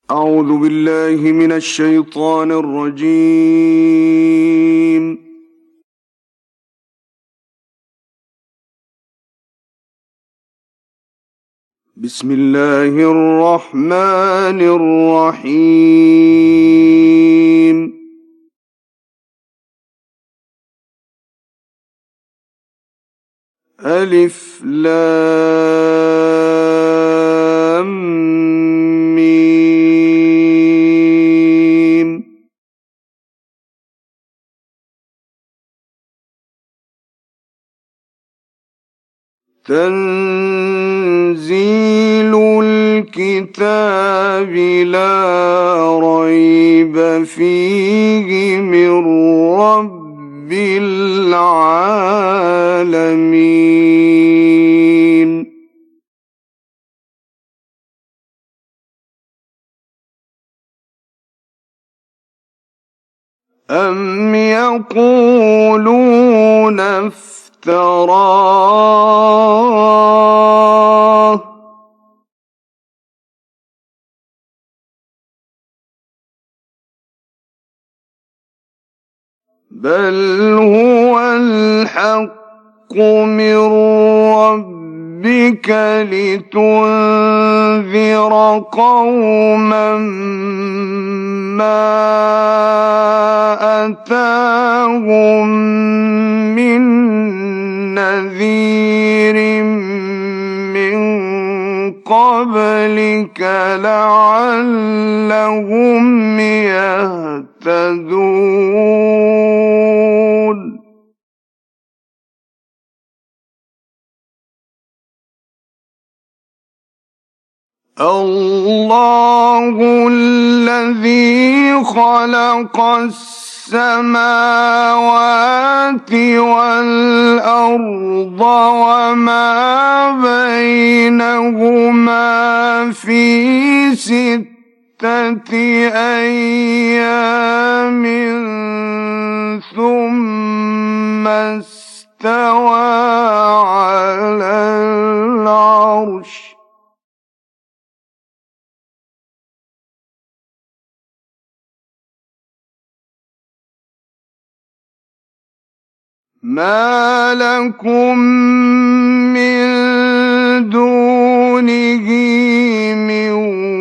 أعوذ بالله من الشيطان الرجيم. بسم الله الرحمن الرحيم. ألف لام ميم. تنزيل الكتاب لا ريب فيه من رب العالمين. أم يقولون افتراه بل هو الحق من ربك لتنذر قوما ما أتاهم من نذير من قبلك لعلهم يهتدون. الله الذي خلق السماوات والأرض وما بينهما في 6 أيام ثم استوى على العرش. ما لكم من دونه من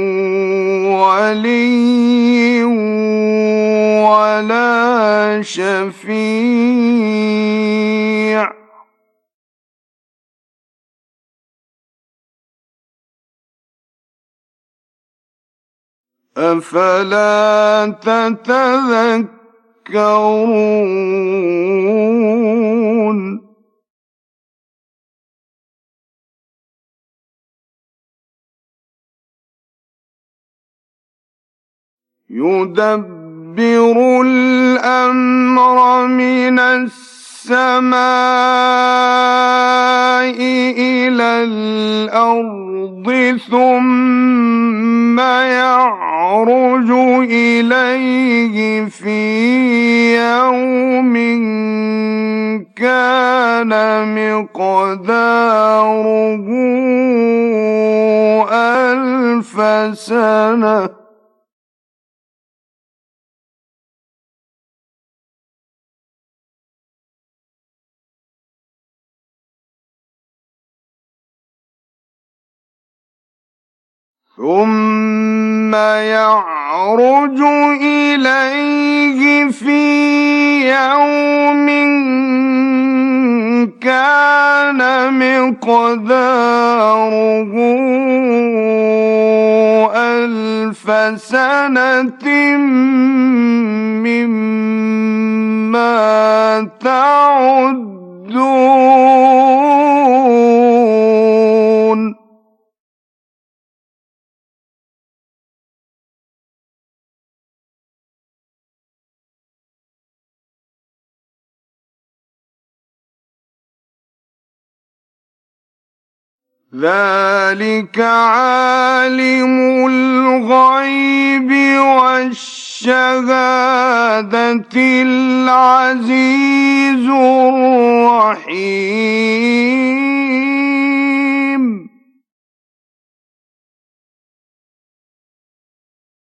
ولي ولا شفيع أفلا تتذكرون. يدبر الأمر من السماء إلى الأرض ثم يعرج إليه في يوم كان مقداره 1000 سنة. ثم يعرج إليه في يوم كان مقداره 1000 سنة مما تعدون. ذلك عالم الغيب والشهادة العزيز الرحيم.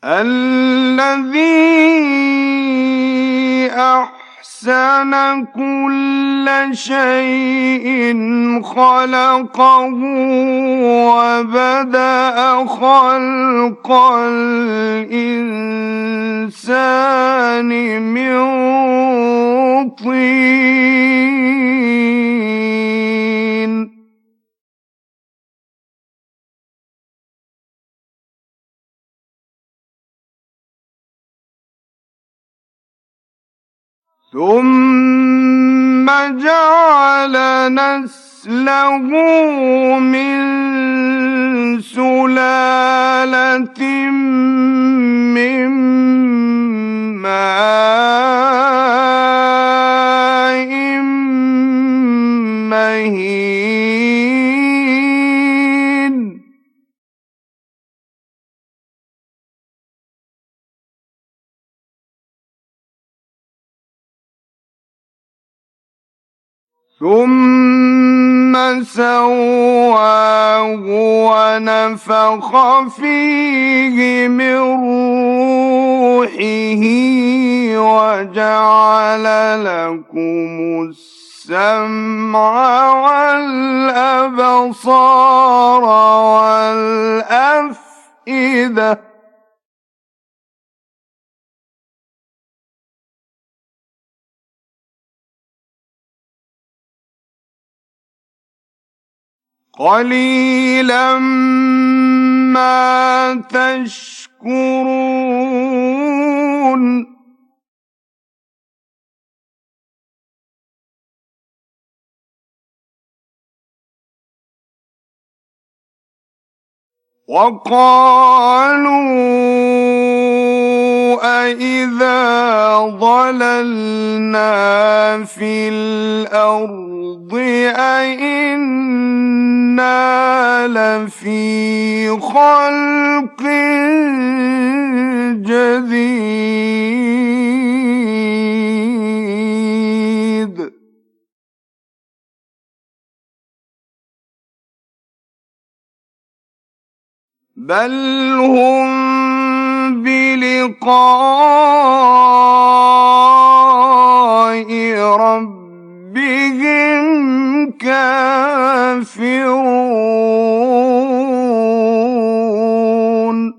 الذي أحسن كل شيء خلقه وبدأ خلق الإنسان من طين ثم جعل نسله من سلالة من ماء مهين ثم سواه ونفخ فيه من روحه وجعل لكم السمع والأبصار والأفئدة قليلا ما تشكرون وقالوا أإذا ضللنا في الأرض أإنا لفي خلق جديد بل هم بلقاء ربهم كافرون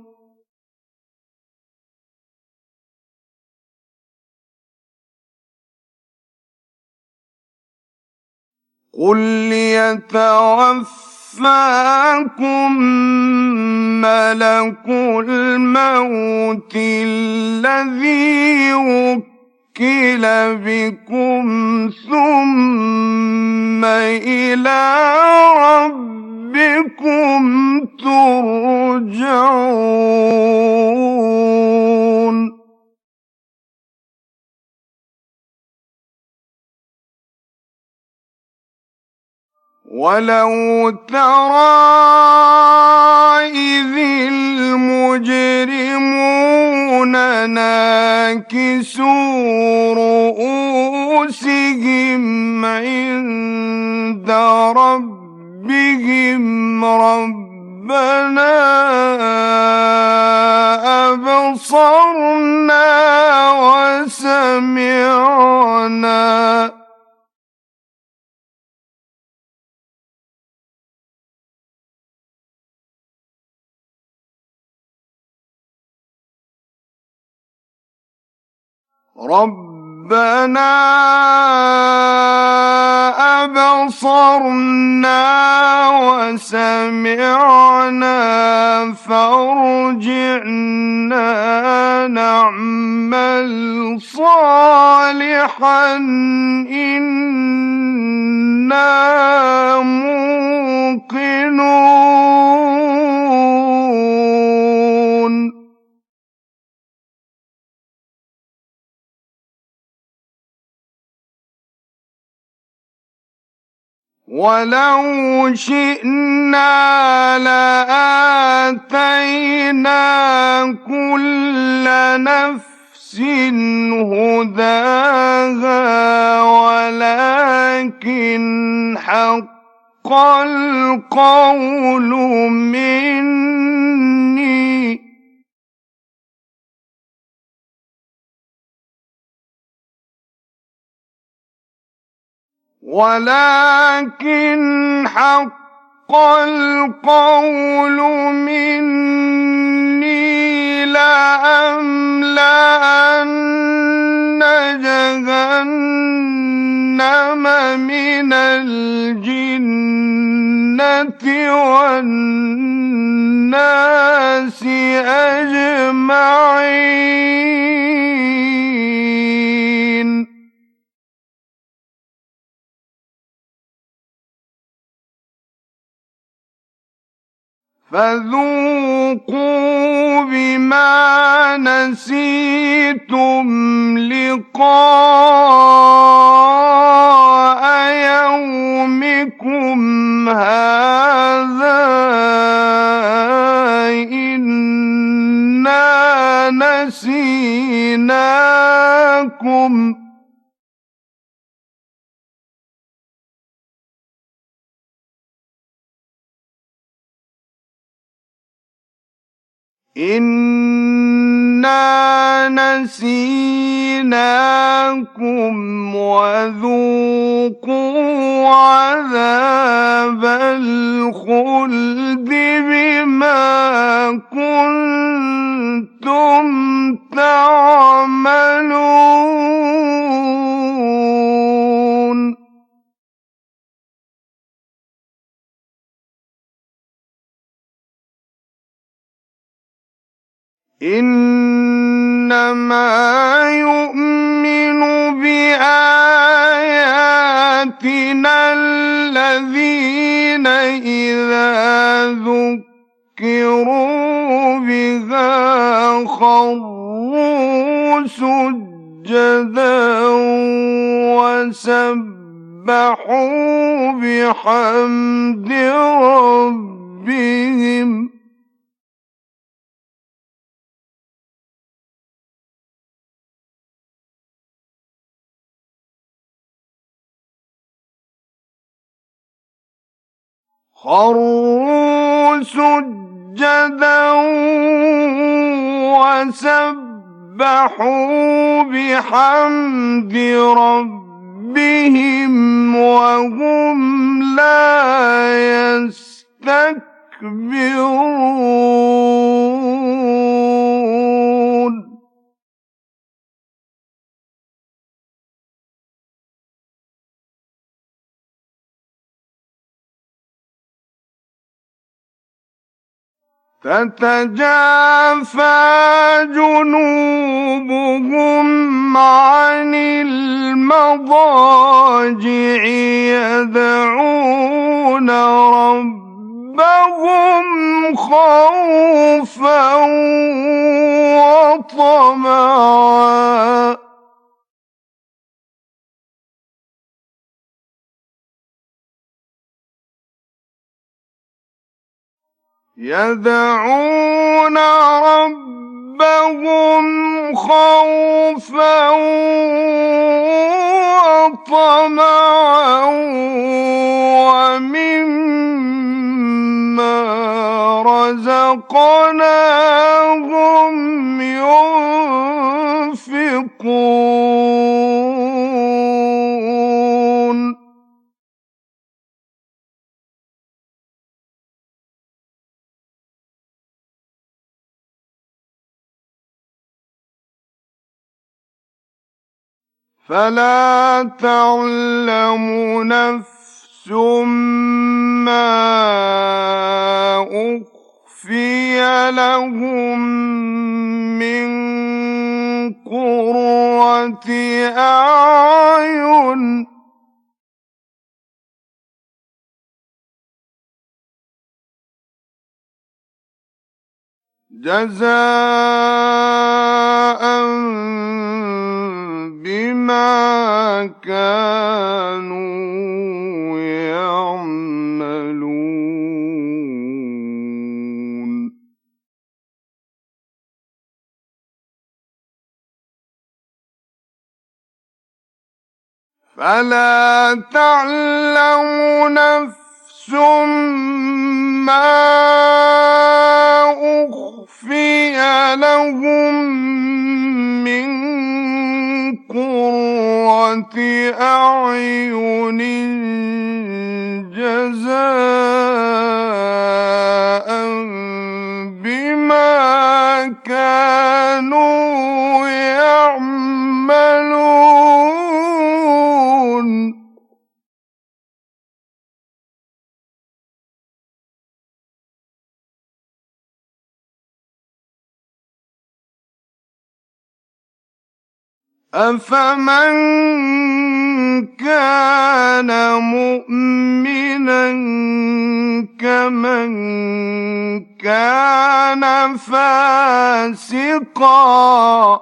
قل يتوفاكم ملك الموت الذي وكل بكم ثم إلى ربكم ترجعون ولو ترى إذ المجرمون ناكسوا رؤوسهم عند ربهم ربنا أبصرنا وسمعنا ربنا أبصرنا وسمعنا فارجعنا نعمل صالحا إنا موقنون ولو شئنا لآتينا كل نفس هداها ولكن حق القول مني ولكن حق القول مني لأملأن جهنم من الجنة والناس أجمعين. فذوقوا بما نسيتم لقاء يومكم هذا إنا نسيناكم وذوقوا عذاب الخلد بما كنتم تعملون. إنما يؤمن بآياتنا الذين إذا ذكروا بها خروا سجدا وسبحوا بحمد ربهم وسبحوا بحمد ربهم وهم لا يستكبرون. تتجافى جنوبهم عن المضاجع يدعون ربهم خوفا وطمعا يدعون ربهم خوفا وطمعا ومما رزقناهم ينفقون. فلا تعلم نفس ما أخفي لهم من قرة أعين جزاء بما كانوا يعملون. فلا تعلم نفس ما أخفي لهم من قرة أعين أفمن كان مؤمنا كمن كان فاسقا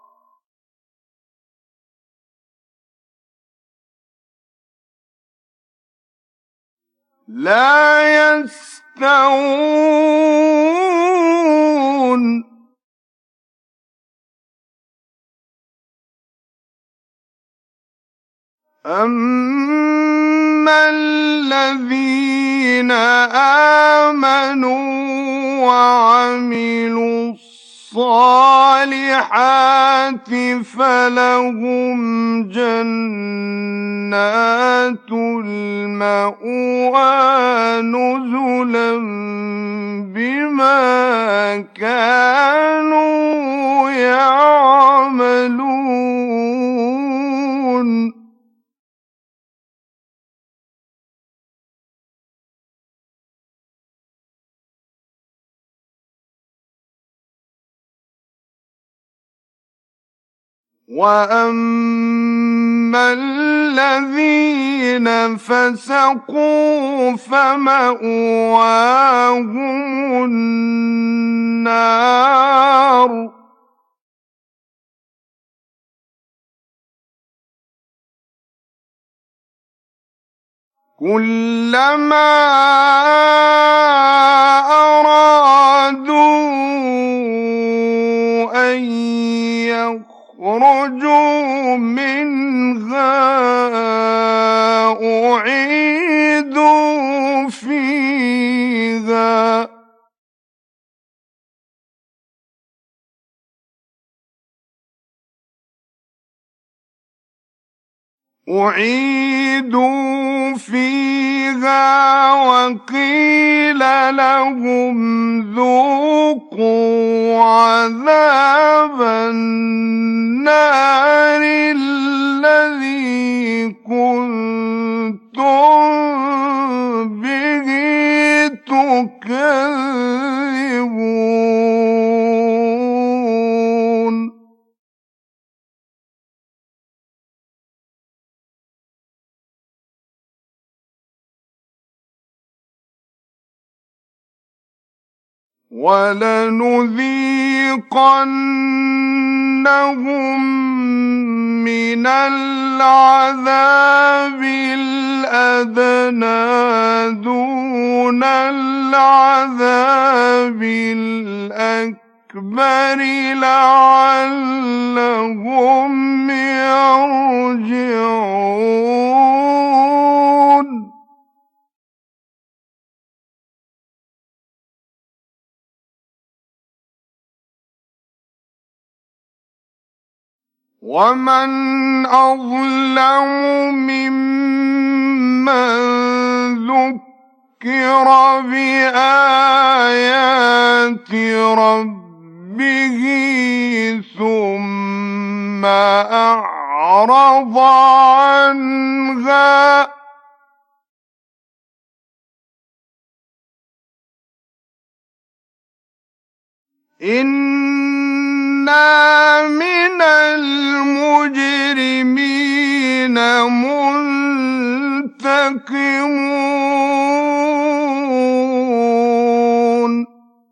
لا يستوون أما الذين آمنوا وعملوا الصالحات فلهم جنات المأوى نزلا بما كانوا يعملون وأما الذين فسقوا فمأواهم النار كلما أرادوا أن يخرجوا منها أعيدوا فيها وقيل لهم ذوقوا عذاب النار الذي كنتم به تكذبون ولنذيقنهم من العذاب الأدنى دون العذاب الأكبر لعلهم يرجعون ومن أظلم ممن ذكر بآيات ربه ثم أعرض عنها إنا من المجرمين منتقمون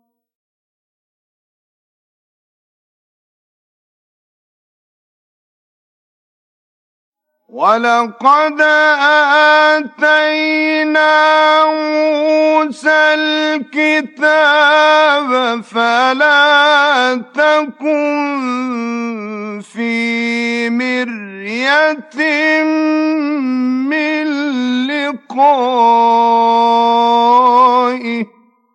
ولقد آتينا موسى الكتاب فلا تكن في مرية من لقائه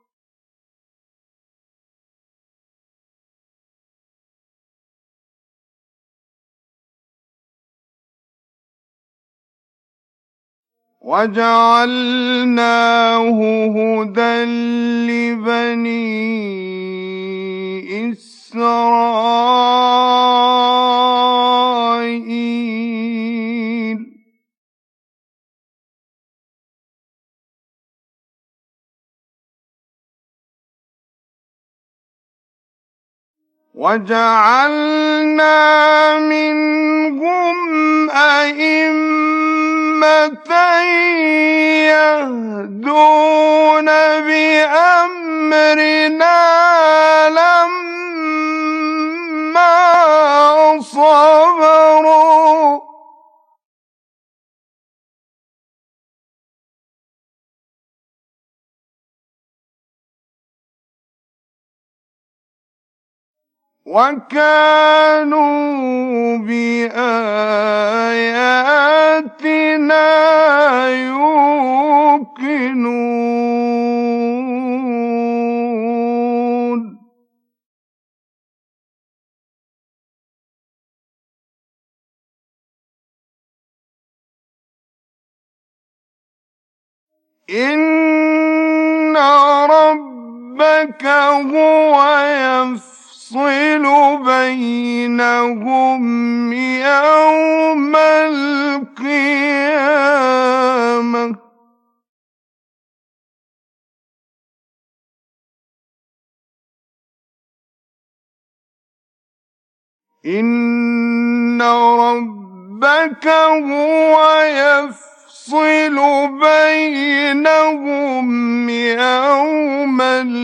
وجعلناه هدى لبني إسرائيل وجعلنا منهم أئمة يهدون بأمرنا لما صبروا وكانوا بآياتنا يوقنون إن ربك هو يفصل بينهم يوم القيامة إن ربك هو يفصل بينهم يوم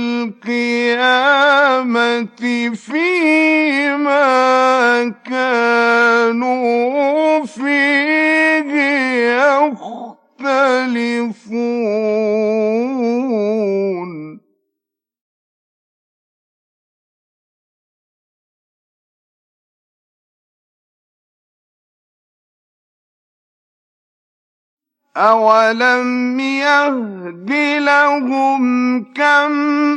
القيامة فيما كانوا فيه يختلفون أولم يهد لهم كم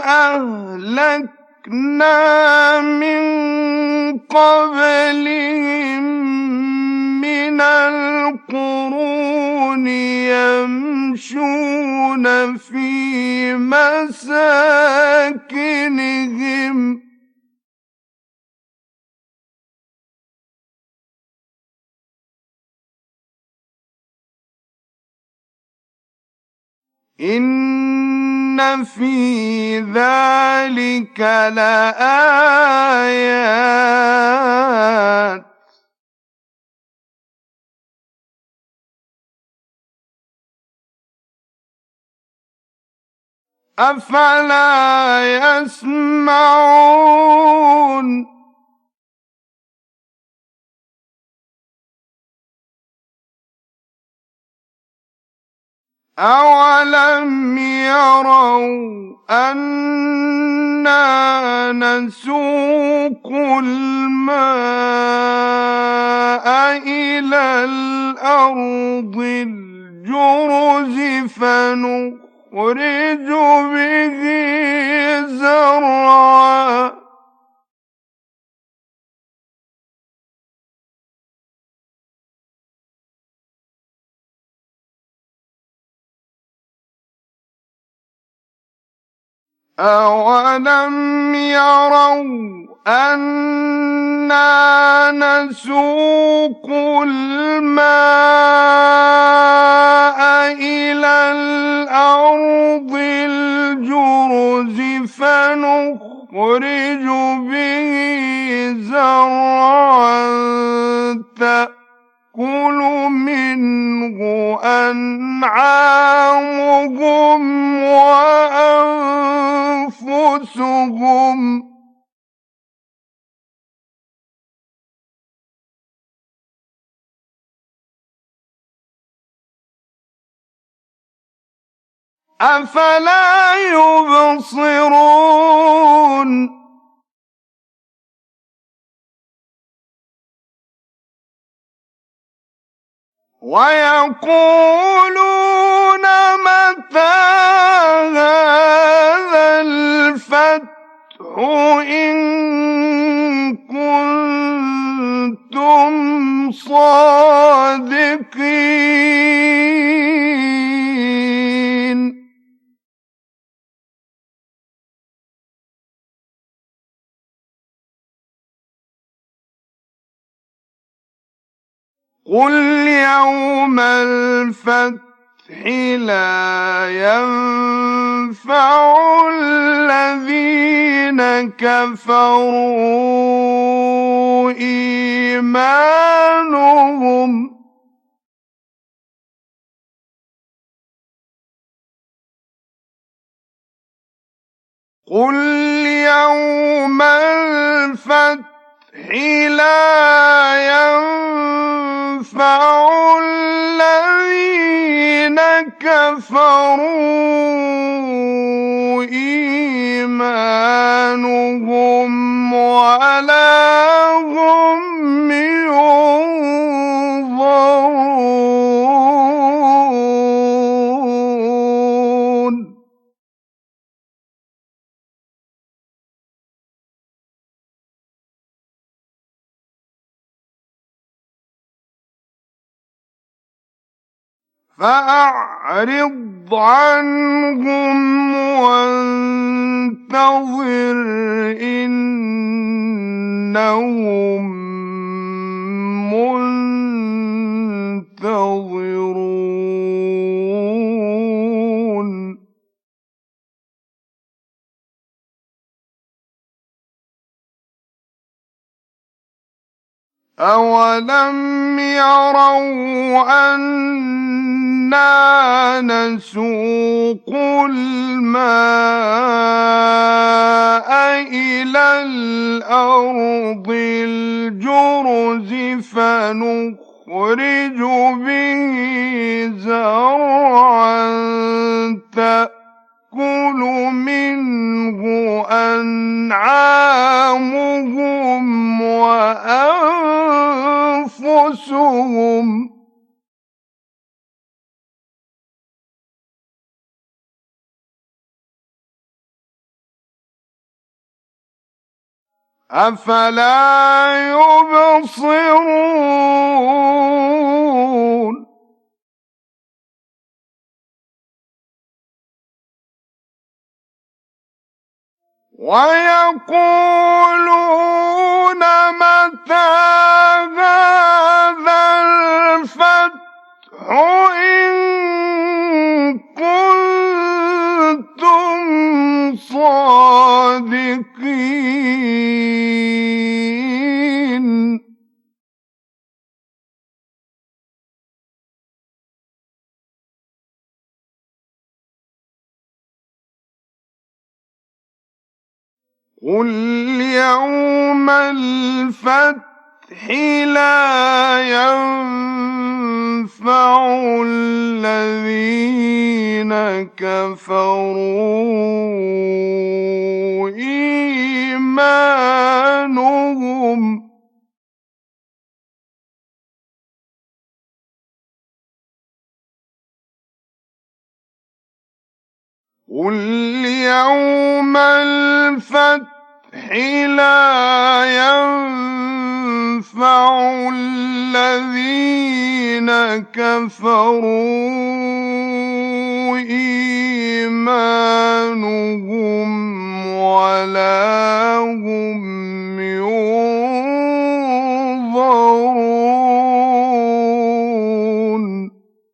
أهلكنا من قبلهم من القرون يمشون في مساكنهم إن في ذلك لآيات أفلا يسمعون أولم يروا أنا نسوق الماء إلى الأرض الجرز فنخرج به زرعا أولم يروا أنا نسوق الماء إلى الأرض الجرز فنخرج به زرعا تأكل منه أنعامهم وأنفسهم أفلا يبصرون ويقولون متى هذا الفتح إن كنتم صادقين قل يوم الفتح لا ينفع الذين الذين كفروا إيمانهم قل يوم الفتح لا ينفع الذين كفروا إيمانهم ولا هم ينظرون فأعرض عنهم وانتظر إنهم منتظرون أولم يروا أنا نسوق الماء إلى الأرض الجرز فنخرج به زرعا تأكل منه أنعامهم وأنفسهم أفلا يبصرون ويقولون متى هذا الفتح إن كنتم صادقين قل يوم الفتح لا ينفع الذين كفروا إيمانهم قل يوم الفتح لا ينفع الذين كفروا إيمانهم ولا هم ينظرون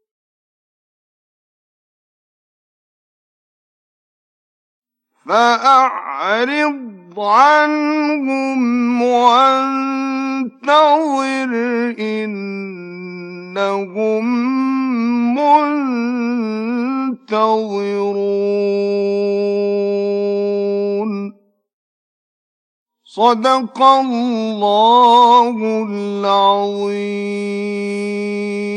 فأعرض عنهم وانتظر إنهم منتظرون صدق الله العظيم.